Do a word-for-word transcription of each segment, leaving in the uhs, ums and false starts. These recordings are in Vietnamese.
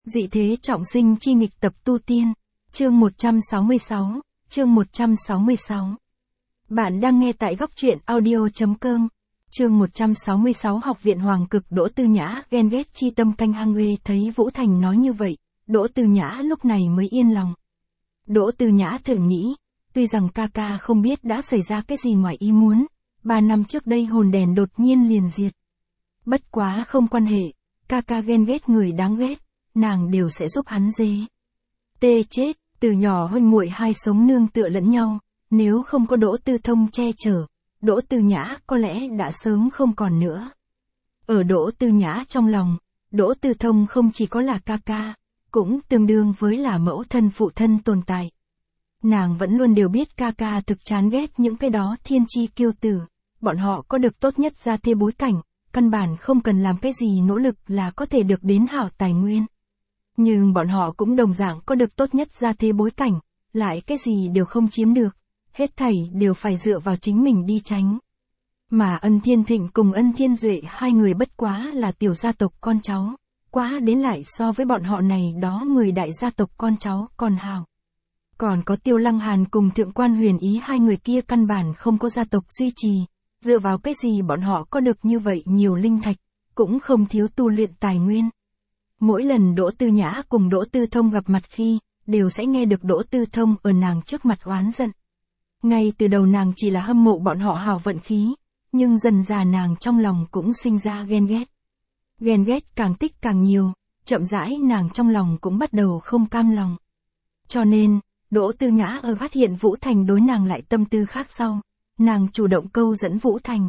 Dị thế trọng sinh chi nghịch tập tu tiên, chương một trăm sáu mươi sáu, chương một trăm sáu mươi sáu. Bạn đang nghe tại góc truyện audio.com, chương một trăm sáu mươi sáu. Học viện Hoàng Cực. Đỗ Tư Nhã ghen ghét chi tâm canh hăng ghê. Thấy Vũ Thành nói như vậy, Đỗ Tư Nhã lúc này mới yên lòng. Đỗ Tư Nhã thử nghĩ, tuy rằng ca ca không biết đã xảy ra cái gì ngoài ý muốn, ba năm trước đây hồn đèn đột nhiên liền diệt. Bất quá không quan hệ, ca ca ghen ghét người đáng ghét, nàng đều sẽ giúp hắn dê. Tê chết, từ nhỏ huynh muội hai sống nương tựa lẫn nhau, nếu không có Đỗ Tư Thông che chở, Đỗ Tư Nhã có lẽ đã sớm không còn nữa. Ở Đỗ Tư Nhã trong lòng, Đỗ Tư Thông không chỉ có là ca ca, cũng tương đương với là mẫu thân phụ thân tồn tại. Nàng vẫn luôn đều biết ca ca thực chán ghét những cái đó thiên chi kiêu tử, bọn họ có được tốt nhất gia thế bối cảnh, căn bản không cần làm cái gì nỗ lực là có thể được đến hảo tài nguyên. Nhưng bọn họ cũng đồng dạng có được tốt nhất gia thế bối cảnh, lại cái gì đều không chiếm được, hết thảy đều phải dựa vào chính mình đi tránh. Mà Ân Thiên Thịnh cùng Ân Thiên Duệ hai người bất quá là tiểu gia tộc con cháu, quá đến lại so với bọn họ này đó người đại gia tộc con cháu còn hào. Còn có Tiêu Lăng Hàn cùng Thượng Quan Huyền Ý, hai người kia căn bản không có gia tộc duy trì, dựa vào cái gì bọn họ có được như vậy nhiều linh thạch, cũng không thiếu tu luyện tài nguyên. Mỗi lần Đỗ Tư Nhã cùng Đỗ Tư Thông gặp mặt khi, đều sẽ nghe được Đỗ Tư Thông ở nàng trước mặt oán giận. Ngay từ đầu nàng chỉ là hâm mộ bọn họ hào vận khí, nhưng dần dà nàng trong lòng cũng sinh ra ghen ghét. Ghen ghét càng tích càng nhiều, chậm rãi nàng trong lòng cũng bắt đầu không cam lòng. Cho nên, Đỗ Tư Nhã ở phát hiện Vũ Thành đối nàng lại tâm tư khác sau, nàng chủ động câu dẫn Vũ Thành.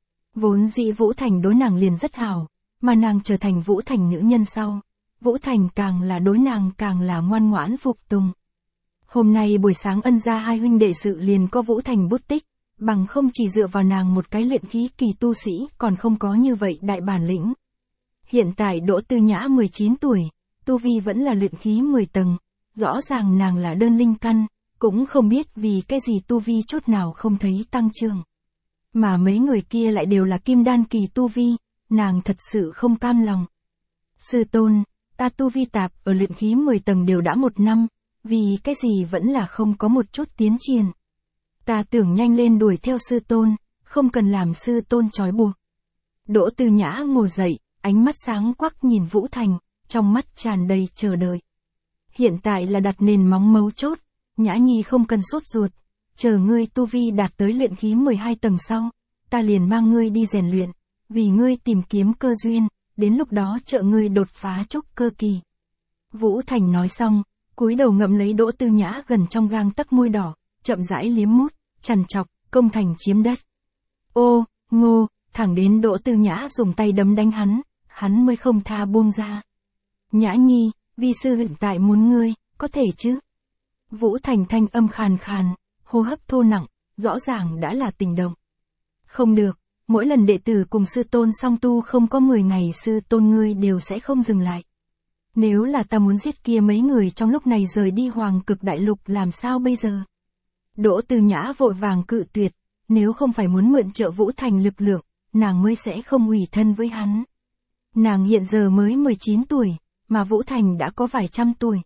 Vốn dĩ Vũ Thành đối nàng liền rất hảo, mà nàng trở thành Vũ Thành nữ nhân sau, Vũ Thành càng là đối nàng càng là ngoan ngoãn phục tùng. Hôm nay buổi sáng Ân gia hai huynh đệ sự liền có Vũ Thành bút tích, bằng không chỉ dựa vào nàng một cái luyện khí kỳ tu sĩ còn không có như vậy đại bản lĩnh. Hiện tại Đỗ Tư Nhã mười chín tuổi, tu vi vẫn là luyện khí mười tầng, rõ ràng nàng là đơn linh căn, cũng không biết vì cái gì tu vi chút nào không thấy tăng trưởng. Mà mấy người kia lại đều là kim đan kỳ tu vi, nàng thật sự không cam lòng. Sư tôn, ta tu vi tạp ở luyện khí mười tầng đều đã một năm, vì cái gì vẫn là không có một chút tiến triển. Ta tưởng nhanh lên đuổi theo sư tôn, không cần làm sư tôn trói buộc. Đỗ Tư Nhã ngồi dậy, ánh mắt sáng quắc nhìn Vũ Thành, trong mắt tràn đầy chờ đợi. Hiện tại là đặt nền móng mấu chốt, Nhã Nhi không cần sốt ruột, chờ ngươi tu vi đạt tới luyện khí mười hai tầng sau, ta liền mang ngươi đi rèn luyện, vì ngươi tìm kiếm cơ duyên, đến lúc đó trợ ngươi đột phá trúc cơ kỳ. Vũ Thành nói xong, cúi đầu ngậm lấy Đỗ Tư Nhã gần trong gang tấc môi đỏ, chậm rãi liếm mút, chằn chọc, công thành chiếm đất. Ô, ngô, thẳng đến Đỗ Tư Nhã dùng tay đấm đánh hắn, hắn mới không tha buông ra. Nhã Nhi, vi sư hiện tại muốn ngươi, có thể chứ? Vũ Thành thanh âm khàn khàn, hô hấp thô nặng, rõ ràng đã là tình động. Không được, mỗi lần đệ tử cùng sư tôn song tu không có mười ngày sư tôn ngươi đều sẽ không dừng lại. Nếu là ta muốn giết kia mấy người trong lúc này rời đi Hoàng Cực Đại Lục làm sao bây giờ? Đỗ Tư Nhã vội vàng cự tuyệt, nếu không phải muốn mượn trợ Vũ Thành lực lượng, nàng mới sẽ không ủy thân với hắn. Nàng hiện giờ mới mười chín tuổi, mà Vũ Thành đã có vài trăm tuổi.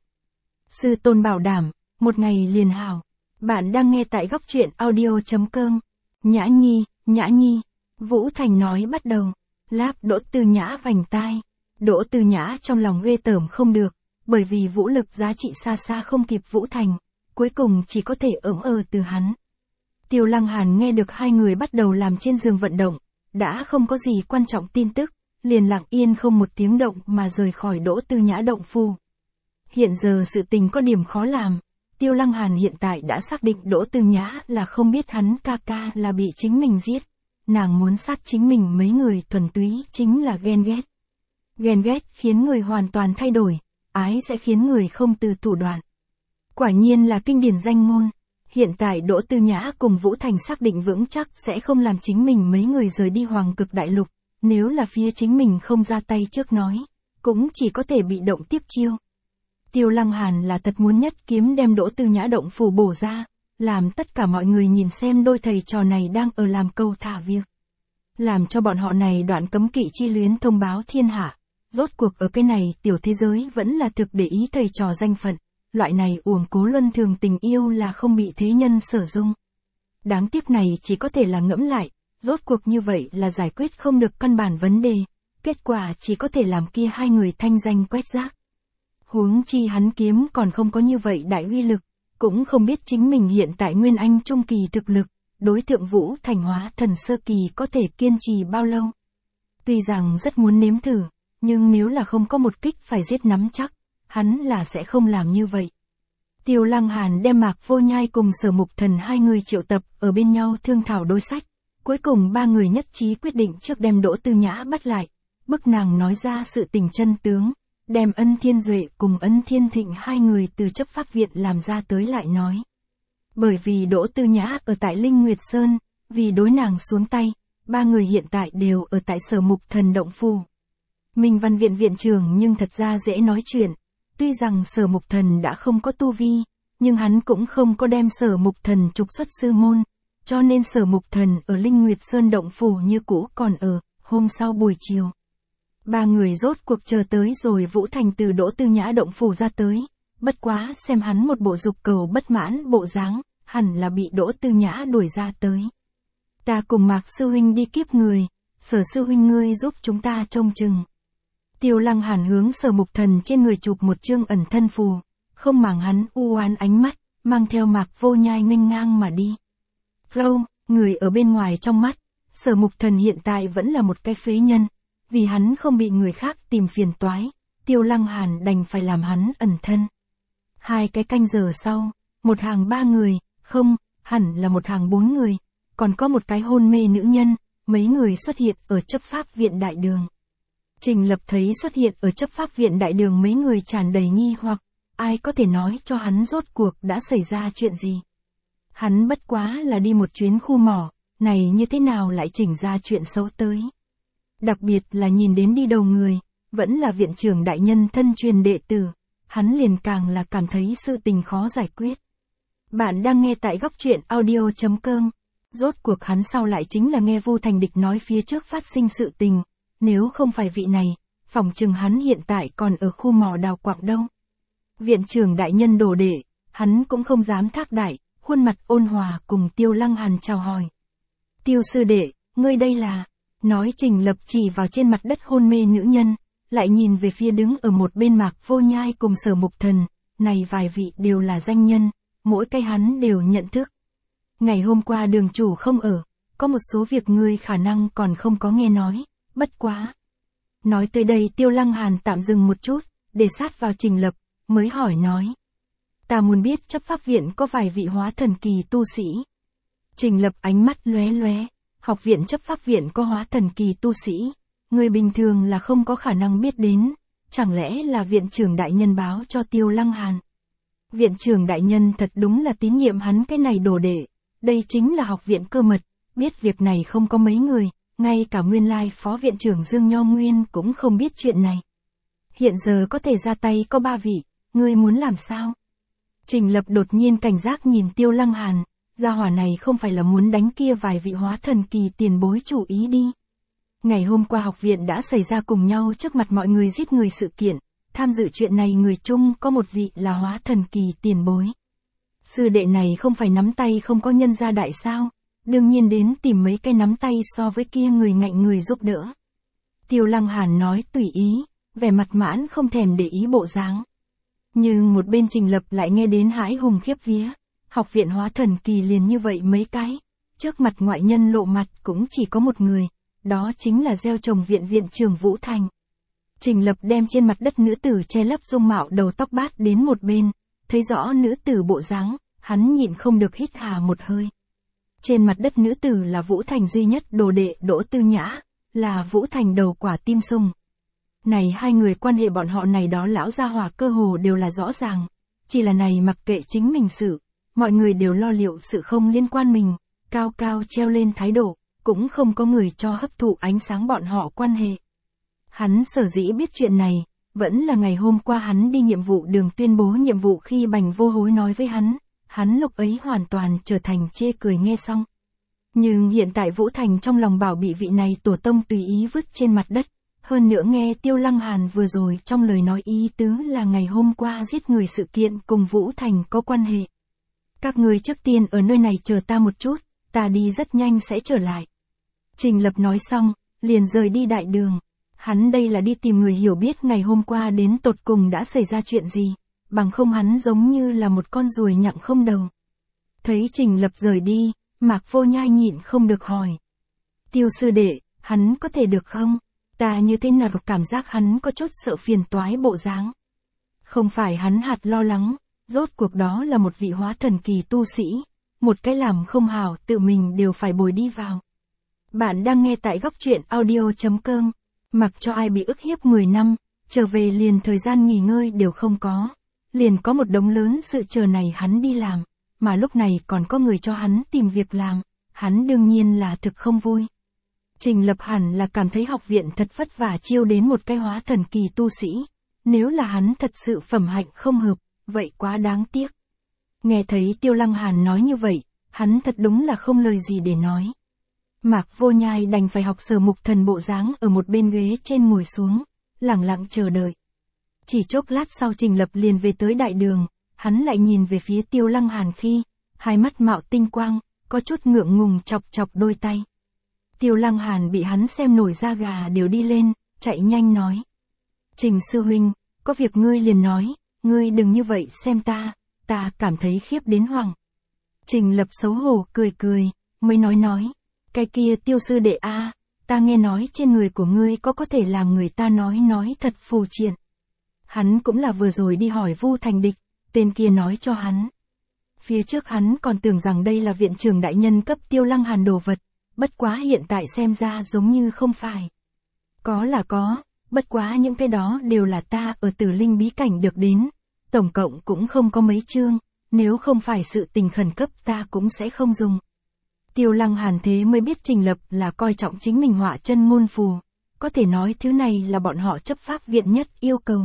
Sư tôn bảo đảm, một ngày liền hảo. Bạn đang nghe tại góc truyện audio.com. Nhã Nhi, Nhã Nhi. Vũ Thành nói bắt đầu, láp Đỗ Tư Nhã vành tai. Đỗ Tư Nhã trong lòng ghê tởm không được, bởi vì vũ lực giá trị xa xa không kịp Vũ Thành, cuối cùng chỉ có thể ỡm ờ từ hắn. Tiêu Lăng Hàn nghe được hai người bắt đầu làm trên giường vận động, đã không có gì quan trọng tin tức, liền lặng yên không một tiếng động mà rời khỏi Đỗ Tư Nhã động phủ. Hiện giờ sự tình có điểm khó làm, Tiêu Lăng Hàn hiện tại đã xác định Đỗ Tư Nhã là không biết hắn ca ca là bị chính mình giết, nàng muốn sát chính mình mấy người thuần túy chính là ghen ghét. Ghen ghét khiến người hoàn toàn thay đổi, ái sẽ khiến người không từ thủ đoạn. Quả nhiên là kinh điển danh ngôn, hiện tại Đỗ Tư Nhã cùng Vũ Thành xác định vững chắc sẽ không làm chính mình mấy người rời đi Hoàng Cực Đại Lục, nếu là phía chính mình không ra tay trước nói, cũng chỉ có thể bị động tiếp chiêu. Tiêu Lăng Hàn là thật muốn nhất kiếm đem Đỗ Tư Nhã động phủ bổ ra, làm tất cả mọi người nhìn xem đôi thầy trò này đang ở làm câu thả việc. Làm cho bọn họ này đoạn cấm kỵ chi luyến thông báo thiên hạ, Rốt cuộc ở cái này tiểu thế giới vẫn là thực để ý thầy trò danh phận, loại này uổng cố luân thường tình yêu là không bị thế nhân sở dung. Đáng tiếc này chỉ có thể là ngẫm lại, rốt cuộc như vậy là giải quyết không được căn bản vấn đề, kết quả chỉ có thể làm kia hai người thanh danh quét rác. Huống chi hắn kiếm còn không có như vậy đại uy lực, cũng không biết chính mình hiện tại Nguyên Anh trung kỳ thực lực, đối tượng Vũ Thành hóa thần sơ kỳ có thể kiên trì bao lâu. Tuy rằng rất muốn nếm thử, nhưng nếu là không có một kích phải giết nắm chắc, hắn là sẽ không làm như vậy. Tiêu Lăng Hàn đem Mạc Vô Nhai cùng Sở Mục Thần hai người triệu tập ở bên nhau thương thảo đối sách, cuối cùng ba người nhất trí quyết định trước đem Đỗ Tư Nhã bắt lại, bức nàng nói ra sự tình chân tướng, đem Ân Thiên Duệ cùng Ân Thiên Thịnh hai người từ chấp pháp viện làm ra tới lại nói. Bởi vì Đỗ Tư Nhã ở tại Linh Nguyệt Sơn, vì đối nàng xuống tay, ba người hiện tại đều ở tại Sở Mục Thần động phủ. Minh Văn Viện viện trưởng nhưng thật ra dễ nói chuyện, tuy rằng Sở Mục Thần đã không có tu vi, nhưng hắn cũng không có đem Sở Mục Thần trục xuất sư môn, cho nên Sở Mục Thần ở Linh Nguyệt Sơn động phủ như cũ còn ở, hôm sau buổi chiều. Ba người rốt cuộc chờ tới rồi Vũ Thành từ Đỗ Tư Nhã động phủ ra tới, bất quá xem hắn một bộ dục cầu bất mãn bộ dáng, hẳn là bị Đỗ Tư Nhã đuổi ra tới. Ta cùng Mạc sư huynh đi kiếp người, Sở sư huynh ngươi giúp chúng ta trông chừng. Tiêu Lăng Hàn hướng Sở Mục Thần trên người chụp một chương ẩn thân phù, không màng hắn u oán ánh mắt, mang theo Mạc Vô Nhai nghênh ngang mà đi. Vô, người ở bên ngoài trong mắt, Sở Mục Thần hiện tại vẫn là một cái phế nhân, vì hắn không bị người khác tìm phiền toái, Tiêu Lăng Hàn đành phải làm hắn ẩn thân. Hai cái canh giờ sau, một hàng ba người, không, hẳn là một hàng bốn người, còn có một cái hôn mê nữ nhân, mấy người xuất hiện ở chấp pháp viện đại đường. Trình Lập thấy xuất hiện ở chấp pháp viện đại đường mấy người tràn đầy nghi hoặc, ai có thể nói cho hắn rốt cuộc đã xảy ra chuyện gì. Hắn bất quá là đi một chuyến khu mỏ, này như thế nào lại chỉnh ra chuyện xấu tới. Đặc biệt là nhìn đến đi đầu người, vẫn là viện trưởng đại nhân thân truyền đệ tử, hắn liền càng là cảm thấy sự tình khó giải quyết. Bạn đang nghe tại góc truyện audio chấm com. Rốt cuộc hắn sau lại chính là nghe Vu Thành Địch nói phía trước phát sinh sự tình, nếu không phải vị này, phỏng chừng hắn hiện tại còn ở khu mỏ đào quạng đâu. Viện trưởng đại nhân đồ đệ, hắn cũng không dám thác đại, khuôn mặt ôn hòa cùng Tiêu Lăng Hàn chào hỏi. Tiêu sư đệ, ngươi đây là, nói Trình Lập chỉ vào trên mặt đất hôn mê nữ nhân, lại nhìn về phía đứng ở một bên Mạc Vô Nhai cùng Sở Mục Thần, này vài vị đều là danh nhân, mỗi cái hắn đều nhận thức. Ngày hôm qua đường chủ không ở, có một số việc ngươi khả năng còn không có nghe nói, bất quá. Nói tới đây Tiêu Lăng Hàn tạm dừng một chút, để sát vào Trình Lập, mới hỏi nói. Ta muốn biết chấp pháp viện có vài vị hóa thần kỳ tu sĩ. Trình Lập ánh mắt lóe lóe, học viện chấp pháp viện có hóa thần kỳ tu sĩ, người bình thường là không có khả năng biết đến, chẳng lẽ là viện trưởng đại nhân báo cho Tiêu Lăng Hàn. Viện trưởng đại nhân thật đúng là tín nhiệm hắn cái này đồ đệ, đây chính là học viện cơ mật, biết việc này không có mấy người, ngay cả nguyên lai phó viện trưởng Dương Nho Nguyên cũng không biết chuyện này. Hiện giờ có thể ra tay có ba vị, ngươi muốn làm sao? Trình Lập đột nhiên cảnh giác nhìn Tiêu Lăng Hàn, gia hỏa này không phải là muốn đánh kia vài vị hóa thần kỳ tiền bối chủ ý đi. Ngày hôm qua học viện đã xảy ra cùng nhau trước mặt mọi người giết người sự kiện, tham dự chuyện này người chung có một vị là hóa thần kỳ tiền bối. Sư đệ này không phải nắm tay không có nhân gia đại sao, đương nhiên đến tìm mấy cái nắm tay so với kia người ngạnh người giúp đỡ. Tiêu Lăng Hàn nói tùy ý, vẻ mặt mãn không thèm để ý bộ dáng. Nhưng một bên Trình Lập lại nghe đến hãi hùng khiếp vía, học viện hóa thần kỳ liền như vậy mấy cái, trước mặt ngoại nhân lộ mặt cũng chỉ có một người, đó chính là gieo trồng viện viện trưởng Vũ Thành. Trình Lập đem trên mặt đất nữ tử che lấp dung mạo đầu tóc bát đến một bên, thấy rõ nữ tử bộ dáng, hắn nhịn không được hít hà một hơi. Trên mặt đất nữ tử là Vũ Thành duy nhất đồ đệ Đỗ Tư Nhã, là Vũ Thành đầu quả tim sung. Này hai người quan hệ bọn họ này đó lão gia hỏa cơ hồ đều là rõ ràng, chỉ là này mặc kệ chính mình sự, mọi người đều lo liệu sự không liên quan mình, cao cao treo lên thái độ, cũng không có người cho hấp thụ ánh sáng bọn họ quan hệ. Hắn sở dĩ biết chuyện này, vẫn là ngày hôm qua hắn đi nhiệm vụ đường tuyên bố nhiệm vụ khi Bành Vô Hối nói với hắn, hắn lúc ấy hoàn toàn trở thành chê cười nghe xong. Nhưng hiện tại Vũ Thành trong lòng bảo bị vị này tổ tông tùy ý vứt trên mặt đất, Hơn nữa nghe Tiêu Lăng Hàn vừa rồi trong lời nói ý tứ là ngày hôm qua giết người sự kiện cùng Vũ Thành có quan hệ. Các người trước tiên ở nơi này chờ ta một chút, ta đi rất nhanh sẽ trở lại. Trình Lập nói xong, liền rời đi đại đường. Hắn đây là đi tìm người hiểu biết ngày hôm qua đến tột cùng đã xảy ra chuyện gì, bằng không hắn giống như là một con ruồi nhặng không đầu. Thấy Trình Lập rời đi, Mạc Vô Nhai nhịn không được hỏi. Tiêu sư đệ, hắn có thể được không? Ta như thế nào cảm giác hắn có chút sợ phiền toái bộ dáng. Không phải hắn hạt lo lắng, rốt cuộc đó là một vị hóa thần kỳ tu sĩ, một cái làm không hảo tự mình đều phải bồi đi vào. Bạn đang nghe tại góc truyện audio chấm com, mặc cho ai bị ức hiếp mười năm, trở về liền thời gian nghỉ ngơi đều không có, liền có một đống lớn sự chờ này hắn đi làm, mà lúc này còn có người cho hắn tìm việc làm, hắn đương nhiên là thực không vui. Trình Lập hẳn là cảm thấy học viện thật vất vả chiêu đến một cái hóa thần kỳ tu sĩ, nếu là hắn thật sự phẩm hạnh không hợp, vậy quá đáng tiếc. Nghe thấy Tiêu Lăng Hàn nói như vậy, hắn thật đúng là không lời gì để nói. Mạc Vô Nhai đành phải học Sở Mục Thần bộ dáng ở một bên ghế trên ngồi xuống, lặng lặng chờ đợi. Chỉ chốc lát sau Trình Lập liền về tới đại đường, hắn lại nhìn về phía Tiêu Lăng Hàn khi, hai mắt mạo tinh quang, có chút ngượng ngùng chọc chọc đôi tay. Tiêu Lăng Hàn bị hắn xem nổi da gà đều đi lên, chạy nhanh nói. Trình sư huynh, có việc ngươi liền nói, ngươi đừng như vậy xem ta, ta cảm thấy khiếp đến hoảng. Trình Lập xấu hổ cười cười, mới nói nói, cái kia Tiêu sư đệ a, ta nghe nói trên người của ngươi có có thể làm người ta nói nói thật phù triện. Hắn cũng là vừa rồi đi hỏi Vu Thành Địch, tên kia nói cho hắn. Phía trước hắn còn tưởng rằng đây là viện trưởng đại nhân cấp Tiêu Lăng Hàn đồ vật, bất quá hiện tại xem ra giống như không phải. Có là có, bất quá những cái đó đều là ta ở Tử Linh bí cảnh được đến, tổng cộng cũng không có mấy chương, nếu không phải sự tình khẩn cấp ta cũng sẽ không dùng. Tiêu Lăng Hàn thế mới biết Trình Lập là coi trọng chính mình họa chân môn phù, có thể nói thứ này là bọn họ chấp pháp viện nhất yêu cầu.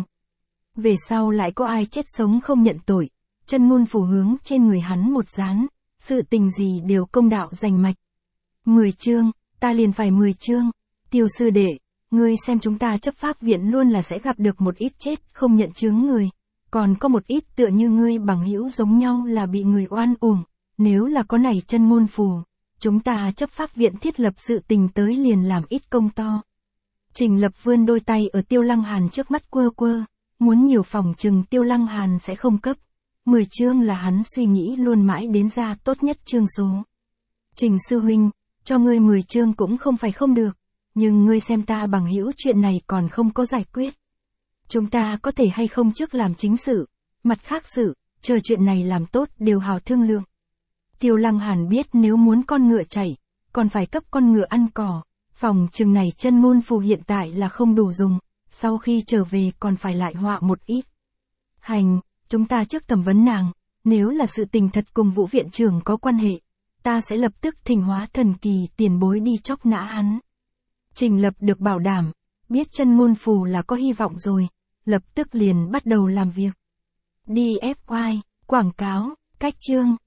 Về sau lại có ai chết sống không nhận tội, chân môn phù hướng trên người hắn một dán, sự tình gì đều công đạo rành mạch. Mười chương, ta liền phải mười chương, Tiêu sư đệ, ngươi xem chúng ta chấp pháp viện luôn là sẽ gặp được một ít chết không nhận chướng người, còn có một ít tựa như ngươi bằng hữu giống nhau là bị người oan uổng, nếu là có này chân môn phù, chúng ta chấp pháp viện thiết lập sự tình tới liền làm ít công to. Trình Lập vươn đôi tay ở Tiêu Lăng Hàn trước mắt quơ quơ, muốn nhiều phòng chừng Tiêu Lăng Hàn sẽ không cấp, mười chương là hắn suy nghĩ luôn mãi đến ra tốt nhất chương số. Trình sư huynh, cho ngươi mười chương cũng không phải không được, nhưng ngươi xem ta bằng hữu chuyện này còn không có giải quyết. Chúng ta có thể hay không trước làm chính sự, mặt khác sự, chờ chuyện này làm tốt đều hào thương lượng. Tiêu Lăng Hàn biết nếu muốn con ngựa chạy, còn phải cấp con ngựa ăn cỏ, phòng chừng này chân môn phù hiện tại là không đủ dùng, sau khi trở về còn phải lại họa một ít. Hành, chúng ta trước thẩm vấn nàng, nếu là sự tình thật cùng Vũ viện trưởng có quan hệ, ta sẽ lập tức thỉnh hóa thần kỳ tiền bối đi chóc nã hắn. Trình Lập được bảo đảm, biết chân môn phù là có hy vọng rồi, lập tức liền bắt đầu làm việc. đi ép i, quảng cáo, cách chương.